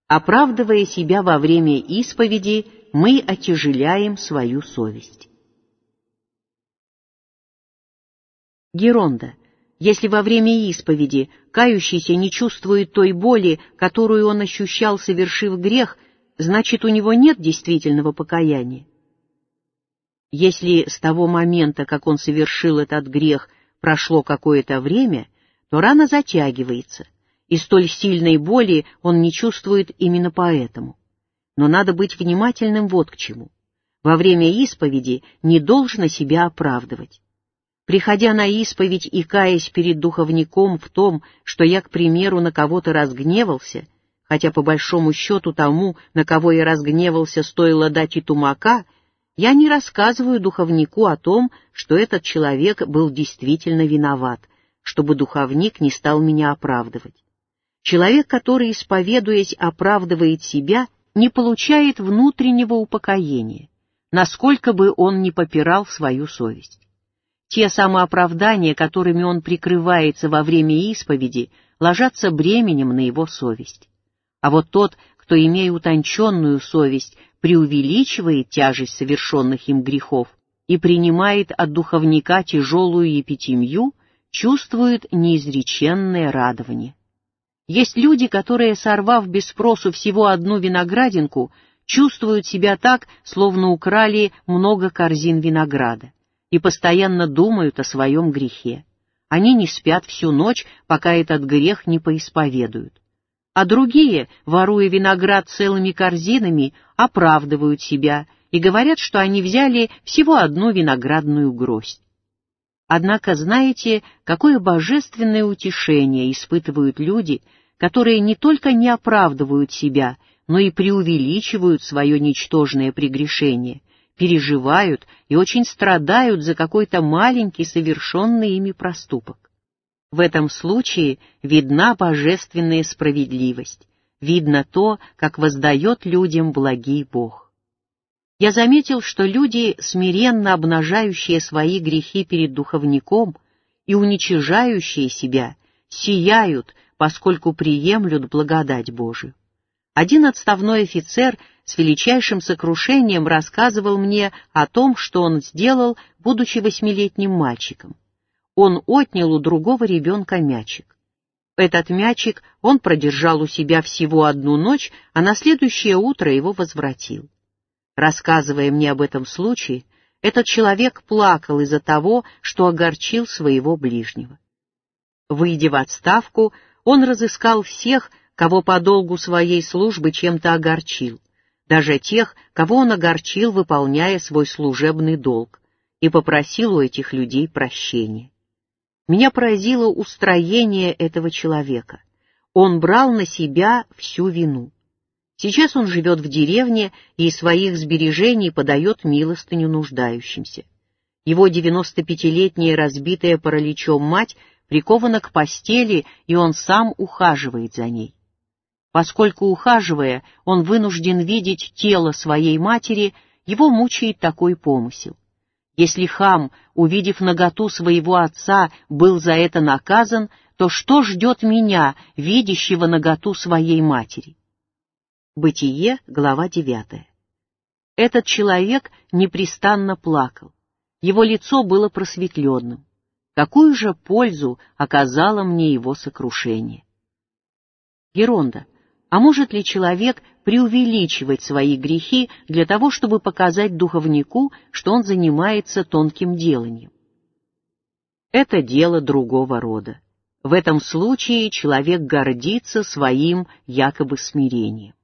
Оправдывая себя во время исповеди, мы отяжеляем свою совесть. Геронда. Если во время исповеди кающийся не чувствует той боли, которую он ощущал, совершив грех, значит, у него нет действительного покаяния. Если с того момента, как он совершил этот грех, прошло какое-то время, то рана затягивается, и столь сильной боли он не чувствует именно поэтому. Но надо быть внимательным вот к чему. Во время исповеди не должно себя оправдывать. Приходя на исповедь и каясь перед духовником в том, что я, к примеру, на кого-то разгневался, хотя по большому счету тому, на кого я разгневался, стоило дать и тумака, я не рассказываю духовнику о том, что этот человек был действительно виноват, чтобы духовник не стал меня оправдывать. Человек, который, исповедуясь, оправдывает себя, не получает внутреннего упокоения, насколько бы он ни попирал свою совесть. Те самооправдания, которыми он прикрывается во время исповеди, ложатся бременем на его совесть. А вот тот, кто, имея утонченную совесть, преувеличивает тяжесть совершенных им грехов и принимает от духовника тяжелую епитимью, чувствует неизреченное радование. Есть люди, которые, сорвав без спросу всего одну виноградинку, чувствуют себя так, словно украли много корзин винограда, и постоянно думают о своем грехе. Они не спят всю ночь, пока этот грех не поисповедуют. А другие, воруя виноград целыми корзинами, оправдывают себя и говорят, что они взяли всего одну виноградную гроздь. Однако знаете, какое божественное утешение испытывают люди, которые не только не оправдывают себя, но и преувеличивают свое ничтожное прегрешение, переживают и очень страдают за какой-то маленький совершенный ими проступок. В этом случае видна божественная справедливость, видно то, как воздает людям благий Бог. Я заметил, что люди, смиренно обнажающие свои грехи перед духовником и уничижающие себя, сияют, поскольку приемлют благодать Божию. Один отставной офицер с величайшим сокрушением рассказывал мне о том, что он сделал, будучи 8-летним мальчиком. Он отнял у другого ребенка мячик. Этот мячик он продержал у себя всего одну ночь, а на следующее утро его возвратил. Рассказывая мне об этом случае, этот человек плакал из-за того, что огорчил своего ближнего. Выйдя в отставку, он разыскал всех, кого по долгу своей службы чем-то огорчил, даже тех, кого он огорчил, выполняя свой служебный долг, и попросил у этих людей прощения. Меня поразило устроение этого человека. Он брал на себя всю вину. Сейчас он живет в деревне и из своих сбережений подает милостыню нуждающимся. Его 95-летняя разбитая параличом мать прикована к постели, и он сам ухаживает за ней. Поскольку, ухаживая, он вынужден видеть тело своей матери, его мучает такой помысел. Если хам, увидев наготу своего отца, был за это наказан, то что ждет меня, видящего наготу своей матери? Бытие, глава 9. Этот человек непрестанно плакал. Его лицо было просветленным. Какую же пользу оказало мне его сокрушение? Геронда. А может ли человек преувеличивать свои грехи для того, чтобы показать духовнику, что он занимается тонким деланием? Это дело другого рода. В этом случае человек гордится своим якобы смирением.